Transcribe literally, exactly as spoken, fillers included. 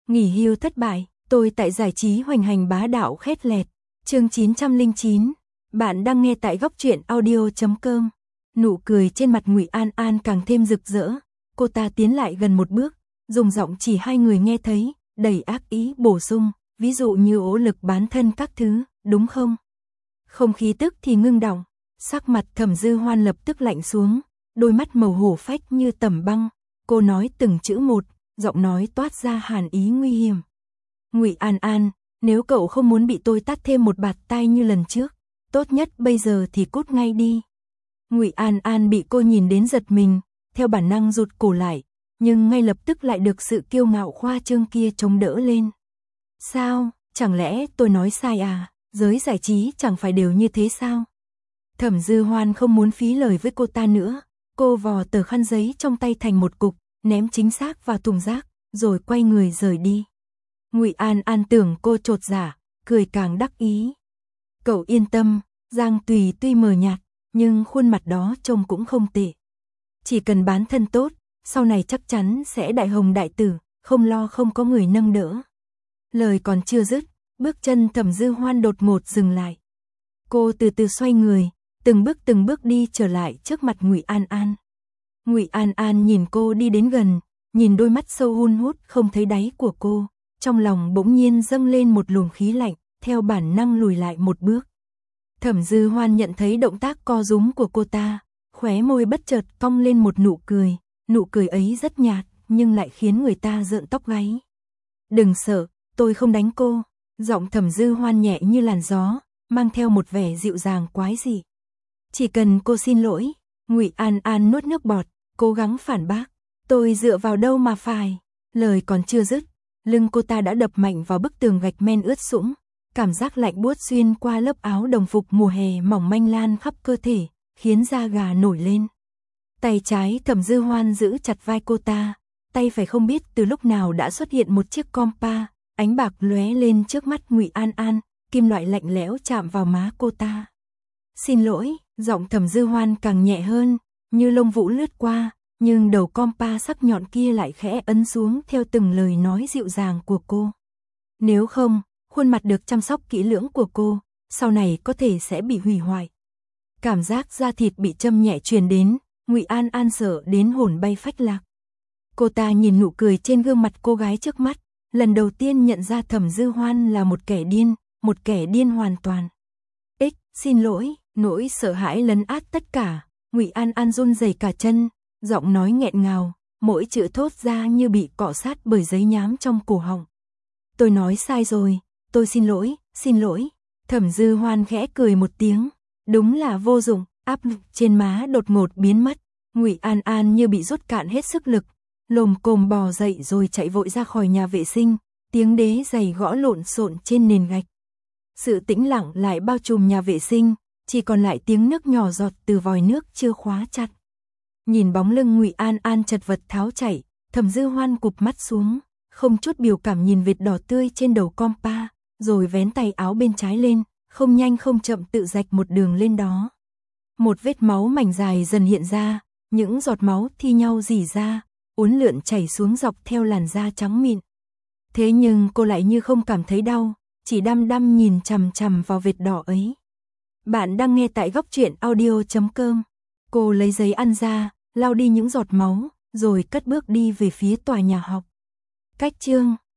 Nghỉ hưu thất bại, tôi tại giải trí hoành hành bá đạo khét lẹt. Chương chín trăm lẻ chín. Bạn đang nghe tại góc truyện audio chấm com. Nụ cười trên mặt Ngụy An An càng thêm rực rỡ, cô ta tiến lại gần một bước, dùng giọng chỉ hai người nghe thấy, đầy ác ý bổ sung, ví dụ như ỗ lực bán thân các thứ, đúng không? Không khí tức thì ngưng đọng, sắc mặt Thẩm Dư Hoan lập tức lạnh xuống, đôi mắt màu hổ phách như tẩm băng, cô nói từng chữ một, giọng nói toát ra hàn ý nguy hiểm. Ngụy An An, nếu cậu không muốn bị tôi tát thêm một bạt tai như lần trước, tốt nhất bây giờ thì cút ngay đi. Ngụy An An bị cô nhìn đến giật mình, theo bản năng rụt cổ lại, nhưng ngay lập tức lại được sự kiêu ngạo khoa trương kia chống đỡ lên. Sao, chẳng lẽ tôi nói sai à, giới giải trí chẳng phải đều như thế sao? Thẩm Dư Hoan không muốn phí lời với cô ta nữa, cô vò tờ khăn giấy trong tay thành một cục, ném chính xác vào thùng rác, rồi quay người rời đi. Ngụy An An tưởng cô chột dạ, cười càng đắc ý. Cậu yên tâm, Giang Tùy tuy mờ nhạt, nhưng khuôn mặt đó trông cũng không tệ. Chỉ cần bán thân tốt, sau này chắc chắn sẽ đại hồng đại tử, không lo không có người nâng đỡ. Lời còn chưa dứt, bước chân Thẩm Dư Hoan đột ngột dừng lại. Cô từ từ xoay người, từng bước từng bước đi trở lại trước mặt Ngụy An An. Ngụy An An nhìn cô đi đến gần, nhìn đôi mắt sâu hun hút không thấy đáy của cô, trong lòng bỗng nhiên dâng lên một luồng khí lạnh, theo bản năng lùi lại một bước. Thẩm Dư Hoan nhận thấy động tác co rúm của cô ta, khóe môi bất chợt cong lên một nụ cười, nụ cười ấy rất nhạt, nhưng lại khiến người ta rợn tóc gáy. Đừng sợ, tôi không đánh cô, giọng Thẩm Dư Hoan nhẹ như làn gió, mang theo một vẻ dịu dàng quái dị. Chỉ cần cô xin lỗi. Ngụy An An nuốt nước bọt, cố gắng phản bác, tôi dựa vào đâu mà phải. Lời còn chưa dứt, lưng cô ta đã đập mạnh vào bức tường gạch men ướt sũng, cảm giác lạnh buốt xuyên qua lớp áo đồng phục mùa hè mỏng manh lan khắp cơ thể, khiến da gà nổi lên. Tay trái Thẩm Dư Hoan giữ chặt vai cô ta, tay phải không biết từ lúc nào đã xuất hiện một chiếc compa, ánh bạc lóe lên trước mắt Ngụy An An, kim loại lạnh lẽo chạm vào má cô ta. Xin lỗi, giọng Thẩm Dư Hoan càng nhẹ hơn, như lông vũ lướt qua, nhưng đầu compa sắc nhọn kia lại khẽ ấn xuống theo từng lời nói dịu dàng của cô. Nếu không, khuôn mặt được chăm sóc kỹ lưỡng của cô, sau này có thể sẽ bị hủy hoại. Cảm giác da thịt bị châm nhẹ truyền đến, Ngụy An An sợ đến hồn bay phách lạc. Cô ta nhìn nụ cười trên gương mặt cô gái trước mắt, lần đầu tiên nhận ra Thẩm Dư Hoan là một kẻ điên, một kẻ điên hoàn toàn. Ích, xin lỗi, nỗi sợ hãi lấn át tất cả, Ngụy An An run rẩy cả chân, giọng nói nghẹn ngào, mỗi chữ thốt ra như bị cọ sát bởi giấy nhám trong cổ họng. Tôi nói sai rồi, tôi xin lỗi, xin lỗi. Thẩm Dư Hoan khẽ cười một tiếng, đúng là vô dụng, áp lực trên má đột ngột biến mất. Ngụy An An như bị rút cạn hết sức lực, lồm cồm bò dậy rồi chạy vội ra khỏi nhà vệ sinh, tiếng đế giày gõ lộn xộn trên nền gạch. Sự tĩnh lặng lại bao trùm nhà vệ sinh, chỉ còn lại tiếng nước nhỏ giọt từ vòi nước chưa khóa chặt. Nhìn bóng lưng Ngụy An An chật vật tháo chạy, Thẩm Dư Hoan cụp mắt xuống, không chút biểu cảm nhìn vệt đỏ tươi trên đầu compa, rồi vén tay áo bên trái lên, không nhanh không chậm tự rạch một đường lên đó. Một vết máu mảnh dài dần hiện ra, những giọt máu thi nhau rỉ ra, uốn lượn chảy xuống dọc theo làn da trắng mịn. Thế nhưng cô lại như không cảm thấy đau, chỉ đăm đăm nhìn chằm chằm vào vệt đỏ ấy. Bạn đang nghe tại góc truyện audio chấm com. Cô lấy giấy ăn ra, lau đi những giọt máu, rồi cất bước đi về phía tòa nhà học. Cách chương